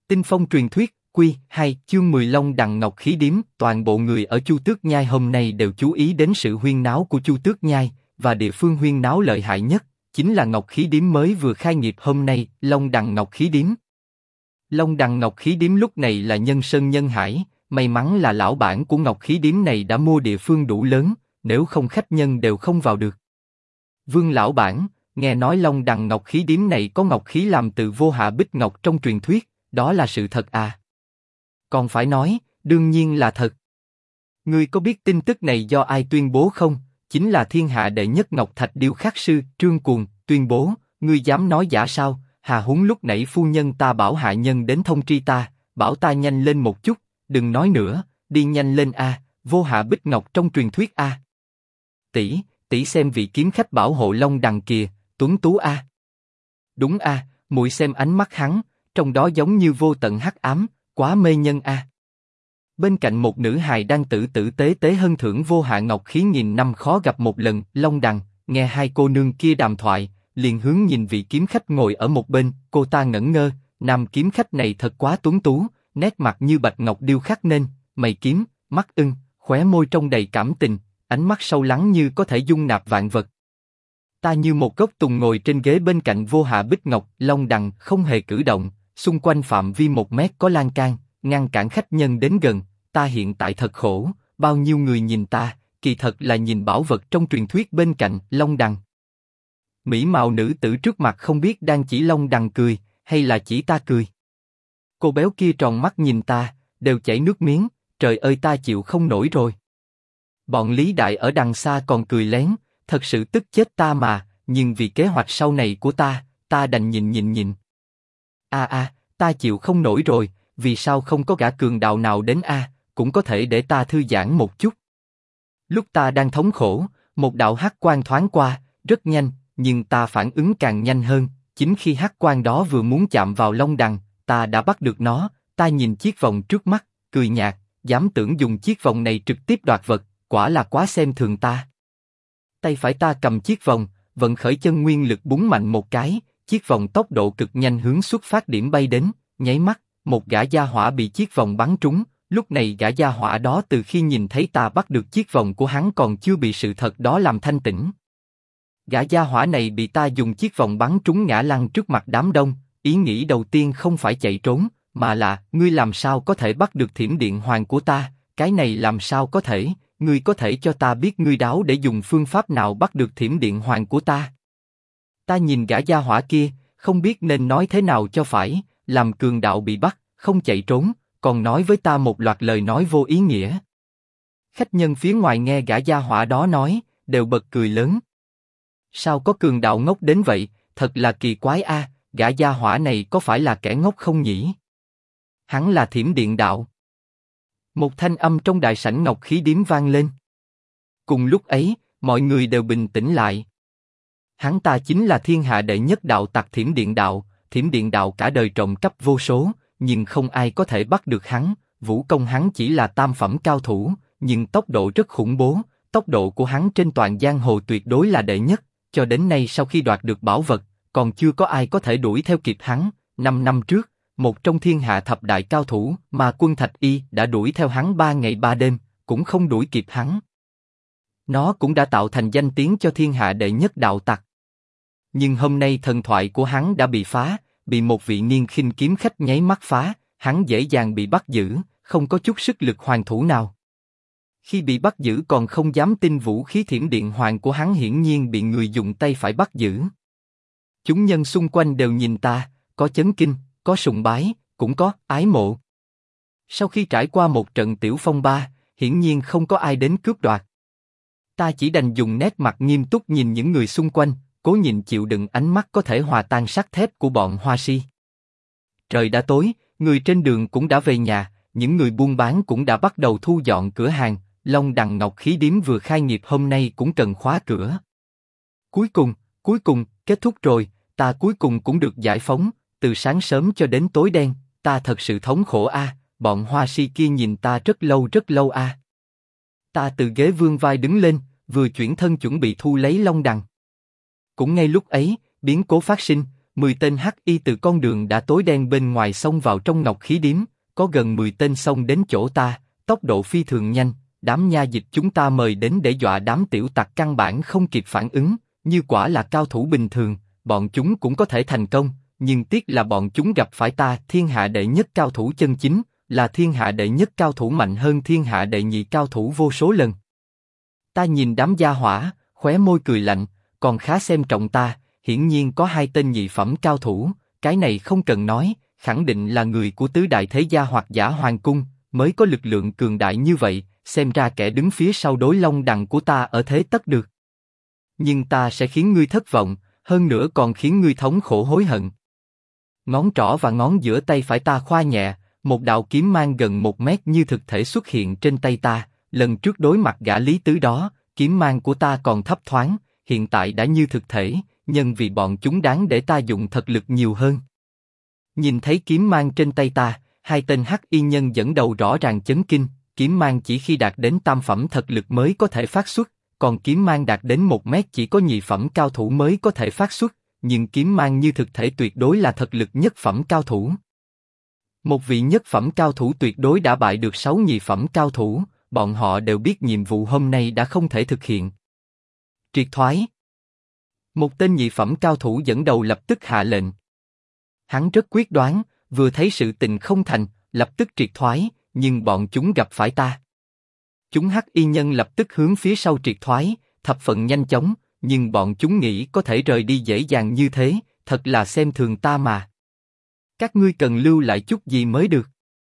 Tinh Phong truyền thuyết, Quy 2, chương 10 Long Đằng Ngọc Khí Điếm. Toàn bộ người ở Chu Tước Nhai hôm nay đều chú ý đến sự huyên náo của Chu Tước Nhai, và địa phương huyên náo lợi hại nhất chính là Ngọc Khí Điếm mới vừa khai nghiệp hôm nay, Long Đằng Ngọc Khí Điếm. Long Đằng Ngọc Khí Điếm lúc này là nhân sơn nhân hải, may mắn là lão bản của Ngọc Khí Điếm này đã mua địa phương đủ lớn, nếu không khách nhân đều không vào được. Vương lão bản, nghe nói Long Đằng Ngọc Khí Điếm này có ngọc khí làm từ vô hạ bích ngọc trong truyền thuyết, đó là sự thật à? Còn phải nói, đương nhiên là thật. Ngươi có biết tin tức này do ai tuyên bố không? Chính là thiên hạ đệ nhất ngọc thạch điêu khắc sư Trương Cuồng tuyên bố. Ngươi dám nói giả sao? Hà huống lúc nãy phu nhân ta bảo hạ nhân đến thông tri ta, bảo ta nhanh lên một chút, đừng nói nữa, đi nhanh lên a, vô hạ bích ngọc trong truyền thuyết a. Tỷ xem vị kiếm khách bảo hộ Long Đằng kìa, tuấn tú a. Đúng a, muội xem ánh mắt hắn, trong đó giống như vô tận hắc ám, quá mê nhân a. Bên cạnh một nữ hài đang tử tử tế tế hân thưởng vô hạ ngọc khí nghìn năm khó gặp một lần. Long Đằng nghe hai cô nương kia đàm thoại, liền hướng nhìn vị kiếm khách ngồi ở một bên. Cô ta ngẩn ngơ, nam kiếm khách này thật quá tuấn tú, nét mặt như bạch ngọc điêu khắc nên, mày kiếm, mắt ưng, khóe môi trong đầy cảm tình, ánh mắt sâu lắng như có thể dung nạp vạn vật. Ta như một gốc tùng ngồi trên ghế bên cạnh vô hạ bích ngọc. Long Đằng không hề cử động, xung quanh phạm vi 1 mét có lan can, ngăn cản khách nhân đến gần. Ta hiện tại thật khổ, bao nhiêu người nhìn ta, kỳ thật là nhìn bảo vật trong truyền thuyết bên cạnh. Long Đằng. Mỹ mạo nữ tử trước mặt không biết đang chỉ Long Đằng cười, hay là chỉ ta cười. Cô béo kia tròn mắt nhìn ta, đều chảy nước miếng, trời ơi ta chịu không nổi rồi. Bọn Lý Đại ở đằng xa còn cười lén, thật sự tức chết ta mà, nhưng vì kế hoạch sau này của ta đành nhìn. Ta chịu không nổi rồi, vì sao không có gã cường đạo nào đến a, cũng có thể để ta thư giãn một chút. Lúc ta đang thống khổ, một đạo hắc quang thoáng qua, rất nhanh, nhưng ta phản ứng càng nhanh hơn. Chính khi hắc quang đó vừa muốn chạm vào Long Đằng, ta đã bắt được nó. Ta nhìn chiếc vòng trước mắt, cười nhạt, dám tưởng dùng chiếc vòng này trực tiếp đoạt vật, quả là quá xem thường ta. Tay phải ta cầm chiếc vòng, vận khởi chân nguyên lực búng mạnh một cái, chiếc vòng tốc độ cực nhanh hướng xuất phát điểm bay đến. Nháy mắt, một gã gia hỏa bị chiếc vòng bắn trúng. Lúc này gã gia hỏa đó từ khi nhìn thấy ta bắt được chiếc vòng của hắn còn chưa bị sự thật đó làm thanh tỉnh. Gã gia hỏa này bị ta dùng chiếc vòng bắn trúng ngã lăn trước mặt đám đông. Ý nghĩ đầu tiên không phải chạy trốn, mà là ngươi làm sao có thể bắt được thiểm điện hoàng của ta? Cái này làm sao có thể? Ngươi có thể cho ta biết ngươi đáo để dùng phương pháp nào bắt được thiểm điện hoàng của ta? Ta nhìn gã gia hỏa kia, không biết nên nói thế nào cho phải. Làm cường đạo bị bắt, không chạy trốn, còn nói với ta một loạt lời nói vô ý nghĩa. Khách nhân phía ngoài nghe gã gia hỏa đó nói, đều bật cười lớn. Sao có cường đạo ngốc đến vậy? Thật là kỳ quái a, gã gia hỏa này có phải là kẻ ngốc không nhỉ? Hắn là thiểm điện đạo. Một thanh âm trong đại sảnh Ngọc Khí Điếm vang lên. Cùng lúc ấy, mọi người đều bình tĩnh lại. Hắn ta chính là thiên hạ đệ nhất đạo tặc thiểm điện đạo. Thiểm điện đạo cả đời trộm cắp vô số, nhưng không ai có thể bắt được hắn. Vũ công hắn chỉ là tam phẩm cao thủ, nhưng tốc độ rất khủng bố. Tốc độ của hắn trên toàn giang hồ tuyệt đối là đệ nhất. Cho đến nay sau khi đoạt được bảo vật, còn chưa có ai có thể đuổi theo kịp hắn. 5 năm trước, một trong thiên hạ thập đại cao thủ mà Quân Thạch Y đã đuổi theo hắn 3 ngày 3 đêm, cũng không đuổi kịp hắn. Nó cũng đã tạo thành danh tiếng cho thiên hạ đệ nhất đạo tặc. Nhưng hôm nay thần thoại của hắn đã bị phá, bị một vị niên khinh kiếm khách nháy mắt phá, hắn dễ dàng bị bắt giữ, không có chút sức lực hoàn thủ nào. Khi bị bắt giữ còn không dám tin vũ khí thiểm điện hoàng của hắn hiển nhiên bị người dùng tay phải bắt giữ. Chúng nhân xung quanh đều nhìn ta, có chấn kinh, có sùng bái, cũng có ái mộ. Sau khi trải qua một trận tiểu phong ba, hiển nhiên không có ai đến cướp đoạt. Ta chỉ đành dùng nét mặt nghiêm túc nhìn những người xung quanh, cố nhịn chịu đựng ánh mắt có thể hòa tan sắt thép của bọn hoa si. Trời đã tối, người trên đường cũng đã về nhà, những người buôn bán cũng đã bắt đầu thu dọn cửa hàng. Long Đằng Ngọc Khí Điếm vừa khai nghiệp hôm nay cũng cần khóa cửa. Cuối cùng, kết thúc rồi, ta cuối cùng cũng được giải phóng, từ sáng sớm cho đến tối đen, ta thật sự thống khổ a, bọn hoa si kia nhìn ta rất lâu a. Ta từ ghế vươn vai đứng lên, vừa chuyển thân chuẩn bị thu lấy Long Đằng. Cũng ngay lúc ấy, biến cố phát sinh, 10 tên hắc y từ con đường đã tối đen bên ngoài xông vào trong ngọc khí điếm, có gần 10 tên xông đến chỗ ta, tốc độ phi thường nhanh, đám nha dịch chúng ta mời đến để dọa đám tiểu tặc căn bản không kịp phản ứng, như quả là cao thủ bình thường, bọn chúng cũng có thể thành công, nhưng tiếc là bọn chúng gặp phải ta, thiên hạ đệ nhất cao thủ chân chính, là thiên hạ đệ nhất cao thủ mạnh hơn thiên hạ đệ nhị cao thủ vô số lần. Ta nhìn đám gia hỏa, khóe môi cười lạnh, còn khá xem trọng ta, hiển nhiên có 2 tên nhị phẩm cao thủ, cái này không cần nói, khẳng định là người của tứ đại thế gia hoặc giả hoàng cung, mới có lực lượng cường đại như vậy, xem ra kẻ đứng phía sau đối long đằng của ta ở thế tất được. Nhưng ta sẽ khiến ngươi thất vọng, hơn nữa còn khiến ngươi thống khổ hối hận. Ngón trỏ và ngón giữa tay phải ta khoa nhẹ, một đạo kiếm mang gần 1 mét như thực thể xuất hiện trên tay ta, lần trước đối mặt gã Lý Tứ đó, kiếm mang của ta còn thấp thoáng, hiện tại đã như thực thể, nhân vì bọn chúng đáng để ta dùng thật lực nhiều hơn. Nhìn thấy kiếm mang trên tay ta, 2 tên hắc y nhân dẫn đầu rõ ràng chấn kinh, kiếm mang chỉ khi đạt đến tam phẩm thật lực mới có thể phát xuất, còn kiếm mang đạt đến 1 mét chỉ có nhị phẩm cao thủ mới có thể phát xuất, nhưng kiếm mang như thực thể tuyệt đối là thật lực nhất phẩm cao thủ. Một vị nhất phẩm cao thủ tuyệt đối đã bại được 6 nhị phẩm cao thủ, bọn họ đều biết nhiệm vụ hôm nay đã không thể thực hiện. Triệt thoái. Một tên nhị phẩm cao thủ dẫn đầu lập tức hạ lệnh. Hắn rất quyết đoán, vừa thấy sự tình không thành, lập tức triệt thoái, nhưng bọn chúng gặp phải ta. Chúng hắc y nhân lập tức hướng phía sau triệt thoái, thập phần nhanh chóng, nhưng bọn chúng nghĩ có thể rời đi dễ dàng như thế, thật là xem thường ta mà. Các ngươi cần lưu lại chút gì mới được.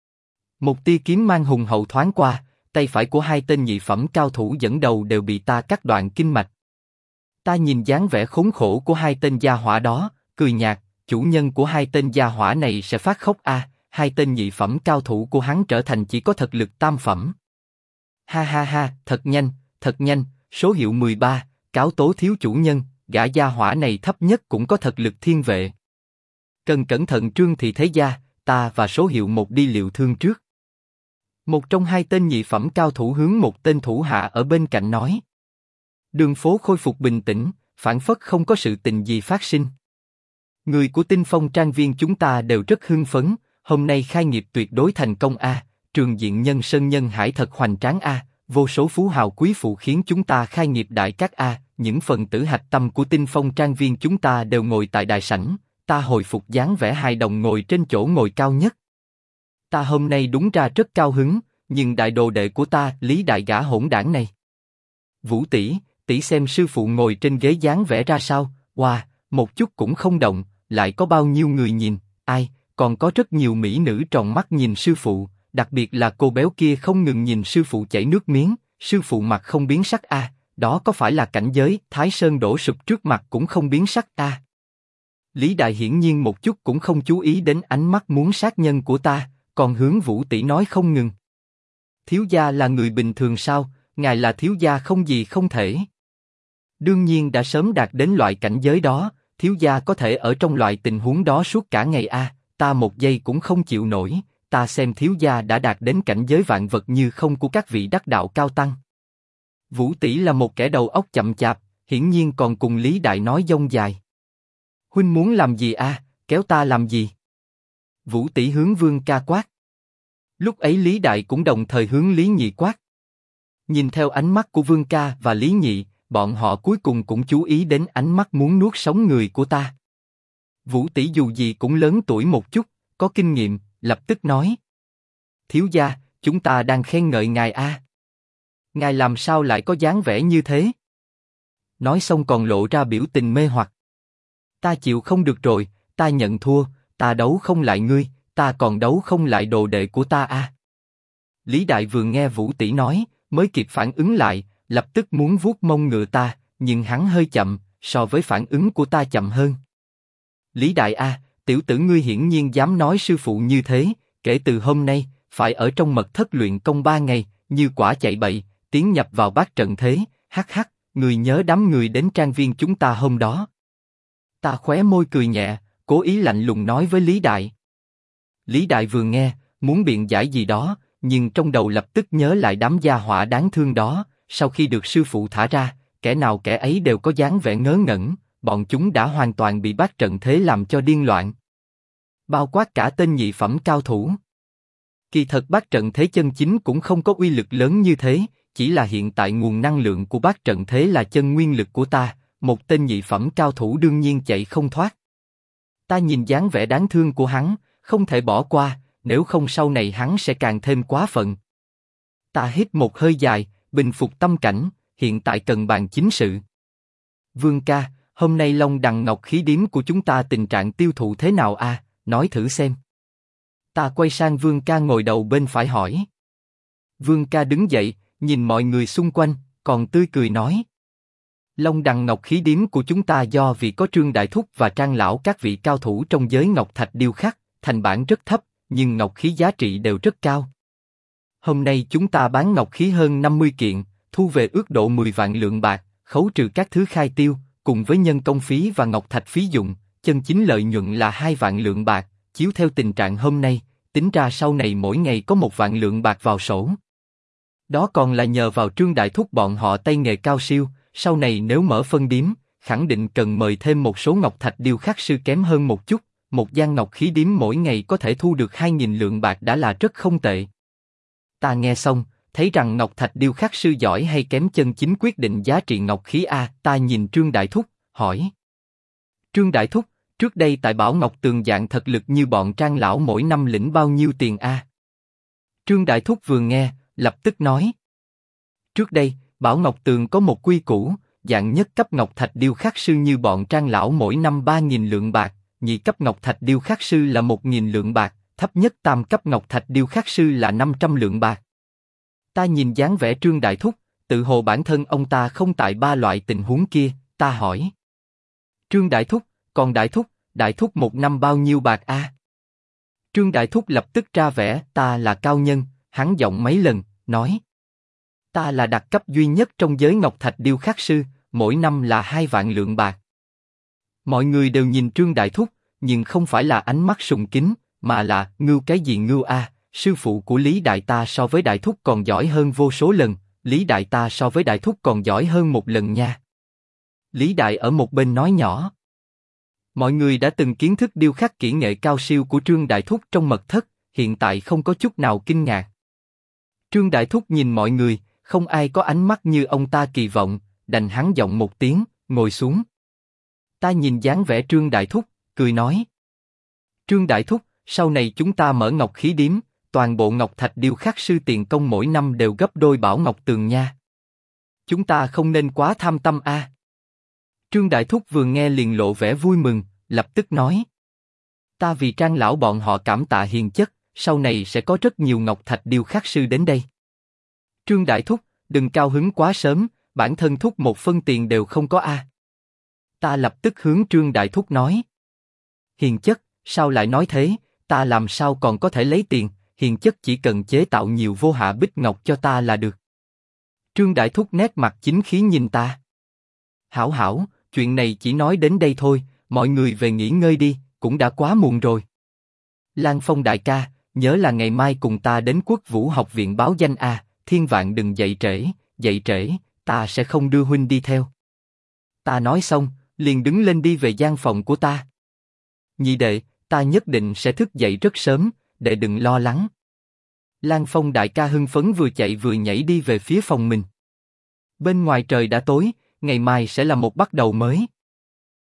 Một tia kiếm mang hùng hậu thoáng qua, tay phải của 2 tên nhị phẩm cao thủ dẫn đầu đều bị ta cắt đoạn kinh mạch. Ta nhìn dáng vẻ khốn khổ của 2 tên gia hỏa đó, cười nhạt, chủ nhân của 2 tên gia hỏa này sẽ phát khóc a, 2 tên nhị phẩm cao thủ của hắn trở thành chỉ có thật lực tam phẩm. Ha ha ha, thật nhanh, số hiệu 13, cáo tố thiếu chủ nhân, gã gia hỏa này thấp nhất cũng có thật lực thiên vệ. Cần cẩn thận Trương thị thế gia, ta và số hiệu 1 đi liệu thương trước. Một trong 2 tên nhị phẩm cao thủ hướng một tên thủ hạ ở bên cạnh nói. Đường phố khôi phục bình tĩnh, phảng phất không có sự tình gì phát sinh. Người của Tinh Phong Trang Viên chúng ta đều rất hưng phấn, hôm nay khai nghiệp tuyệt đối thành công a, trường diện nhân sơn nhân hải thật hoành tráng a, vô số phú hào quý phụ khiến chúng ta khai nghiệp đại cát a, những phần tử hạch tâm của Tinh Phong Trang Viên chúng ta đều ngồi tại đại sảnh, ta hồi phục dáng vẻ hài đồng ngồi trên chỗ ngồi cao nhất. Ta hôm nay đúng ra rất cao hứng, nhưng đại đồ đệ của ta, Lý đại gã hỗn đảng này. Vũ tỷ, tỷ xem sư phụ ngồi trên ghế dáng vẻ ra sao, wow, một chút cũng không động, lại có bao nhiêu người nhìn, ai, còn có rất nhiều mỹ nữ tròn mắt nhìn sư phụ, đặc biệt là cô béo kia không ngừng nhìn sư phụ chảy nước miếng, sư phụ mặt không biến sắc a, đó có phải là cảnh giới Thái Sơn đổ sụp trước mặt cũng không biến sắc a. Lý đại hiển nhiên một chút cũng không chú ý đến ánh mắt muốn sát nhân của ta, còn hướng Vũ tỷ nói không ngừng. Thiếu gia là người bình thường sao, ngài là thiếu gia không gì không thể. Đương nhiên đã sớm đạt đến loại cảnh giới đó, thiếu gia có thể ở trong loại tình huống đó suốt cả ngày a, ta một giây cũng không chịu nổi, ta xem thiếu gia đã đạt đến cảnh giới vạn vật như không của các vị đắc đạo cao tăng. Vũ tỷ là một kẻ đầu óc chậm chạp, hiển nhiên còn cùng Lý đại nói dông dài. Huynh muốn làm gì a, kéo ta làm gì? Vũ tỷ hướng Vương ca quát. Lúc ấy Lý đại cũng đồng thời hướng Lý nhị quát. Nhìn theo ánh mắt của Vương ca và Lý nhị, bọn họ cuối cùng cũng chú ý đến ánh mắt muốn nuốt sống người của ta. Vũ tỷ dù gì cũng lớn tuổi một chút, có kinh nghiệm, lập tức nói. Thiếu gia, chúng ta đang khen ngợi ngài a. Ngài làm sao lại có dáng vẻ như thế? Nói xong còn lộ ra biểu tình mê hoặc. Ta chịu không được rồi, ta nhận thua, ta đấu không lại ngươi, ta còn đấu không lại đồ đệ của ta a. Lý đại vừa nghe Vũ tỷ nói, mới kịp phản ứng lại, lập tức muốn vuốt mông ngựa ta, nhưng hắn hơi chậm, so với phản ứng của ta chậm hơn. Lý đại a, tiểu tử ngươi hiển nhiên dám nói sư phụ như thế, kể từ hôm nay, phải ở trong mật thất luyện công 3 ngày, như quả chạy bậy, tiến nhập vào bát trận thế, hắc hắc, người nhớ đám người đến trang viên chúng ta hôm đó. Ta khóe môi cười nhẹ, cố ý lạnh lùng nói với Lý đại. Lý đại vừa nghe, muốn biện giải gì đó, nhưng trong đầu lập tức nhớ lại đám gia hỏa đáng thương đó, sau khi được sư phụ thả ra, kẻ nào kẻ ấy đều có dáng vẻ ngớ ngẩn, bọn chúng đã hoàn toàn bị bát trận thế làm cho điên loạn. Bao quát cả tên nhị phẩm cao thủ. Kỳ thật bát trận thế chân chính cũng không có uy lực lớn như thế, chỉ là hiện tại nguồn năng lượng của bát trận thế là chân nguyên lực của ta, một tên nhị phẩm cao thủ đương nhiên chạy không thoát. Ta nhìn dáng vẻ đáng thương của hắn, không thể bỏ qua, nếu không sau này hắn sẽ càng thêm quá phận. Ta hít một hơi dài, bình phục tâm cảnh, hiện tại cần bàn chính sự. Vương ca, hôm nay Long Đằng Ngọc khí điếm của chúng ta tình trạng tiêu thụ thế nào a? Nói thử xem. Ta quay sang Vương ca ngồi đầu bên phải hỏi. Vương ca đứng dậy, nhìn mọi người xung quanh, còn tươi cười nói. Long Đằng Ngọc khí điếm của chúng ta do vì có Trương Đại Thúc và Trang Lão các vị cao thủ trong giới ngọc thạch điêu khắc, thành bản rất thấp, nhưng ngọc khí giá trị đều rất cao. Hôm nay chúng ta bán ngọc khí hơn 50 kiện, thu về ước độ 10 vạn lượng bạc, khấu trừ các thứ khai tiêu, cùng với nhân công phí và ngọc thạch phí dụng, chân chính lợi nhuận là 2 vạn lượng bạc, chiếu theo tình trạng hôm nay, tính ra sau này mỗi ngày có 1 vạn lượng bạc vào sổ. Đó còn là nhờ vào Trương Đại Thúc bọn họ tay nghề cao siêu, sau này nếu mở phân điếm, khẳng định cần mời thêm một số ngọc thạch điêu khắc sư kém hơn một chút, một gian ngọc khí điếm mỗi ngày có thể thu được 2.000 lượng bạc đã là rất không tệ. Ta nghe xong, thấy rằng ngọc thạch điêu khắc sư giỏi hay kém chân chính quyết định giá trị ngọc khí a. Ta nhìn Trương Đại Thúc, hỏi. Trương Đại Thúc, trước đây tại Bảo Ngọc Tường dạng thực lực như bọn Trang Lão mỗi năm lĩnh bao nhiêu tiền a? Trương Đại Thúc vừa nghe, lập tức nói. Trước đây, Bảo Ngọc Tường có một quy củ, dạng nhất cấp ngọc thạch điêu khắc sư như bọn Trang Lão mỗi năm 3.000 lượng bạc, nhị cấp ngọc thạch điêu khắc sư là 1.000 lượng bạc, thấp nhất tam cấp ngọc thạch điêu khắc sư là 500 lượng bạc. Ta nhìn dáng vẻ Trương Đại Thúc, tự hồ bản thân ông ta không tại ba loại tình huống kia, ta hỏi. Trương Đại Thúc, còn Đại Thúc một năm bao nhiêu bạc a? Trương Đại Thúc lập tức ra vẻ, ta là cao nhân, hắn giọng mấy lần, nói. Ta là đặc cấp duy nhất trong giới ngọc thạch điêu khắc sư, mỗi năm là 2 vạn lượng bạc. Mọi người đều nhìn Trương Đại Thúc, nhưng không phải là ánh mắt sùng kính, mà là ngưu cái gì ngưu a? Sư phụ của Lý Đại ta so với Đại Thúc còn giỏi hơn vô số lần, Lý Đại ta so với Đại Thúc còn giỏi hơn một lần nha. Lý Đại ở một bên nói nhỏ. Mọi người đã từng kiến thức điêu khắc kỹ nghệ cao siêu của Trương Đại Thúc trong mật thất, hiện tại không có chút nào kinh ngạc. Trương Đại Thúc nhìn mọi người, không ai có ánh mắt như ông ta kỳ vọng, đành hắn giọng một tiếng, ngồi xuống. Ta nhìn dáng vẻ Trương Đại Thúc, cười nói. Trương Đại Thúc, sau này chúng ta mở ngọc khí điếm, toàn bộ ngọc thạch điêu khắc sư tiền công mỗi năm đều gấp đôi Bảo Ngọc Tường nha. Chúng ta không nên quá tham tâm a. Trương Đại Thúc vừa nghe liền lộ vẻ vui mừng, lập tức nói. Ta vì Trang Lão bọn họ cảm tạ hiền chất, sau này sẽ có rất nhiều ngọc thạch điêu khắc sư đến đây. Trương Đại Thúc, đừng cao hứng quá sớm, bản thân Thúc một phân tiền đều không có a. Ta lập tức hướng Trương Đại Thúc nói. Hiền chất, sao lại nói thế, ta làm sao còn có thể lấy tiền, hiền chất chỉ cần chế tạo nhiều vô hạ bích ngọc cho ta là được. Trương Đại Thúc nét mặt chính khí nhìn ta. Hảo hảo, chuyện này chỉ nói đến đây thôi, mọi người về nghỉ ngơi đi, cũng đã quá muộn rồi. Lan Phong đại ca, nhớ là ngày mai cùng ta đến Quốc Vũ học viện báo danh a, thiên vạn đừng dậy trễ, ta sẽ không đưa huynh đi theo. Ta nói xong, liền đứng lên đi về gian phòng của ta. Nhị đệ, ta nhất định sẽ thức dậy rất sớm, đệ đừng lo lắng. Lan Phong đại ca hưng phấn vừa chạy vừa nhảy đi về phía phòng mình. Bên ngoài trời đã tối, ngày mai sẽ là một bắt đầu mới.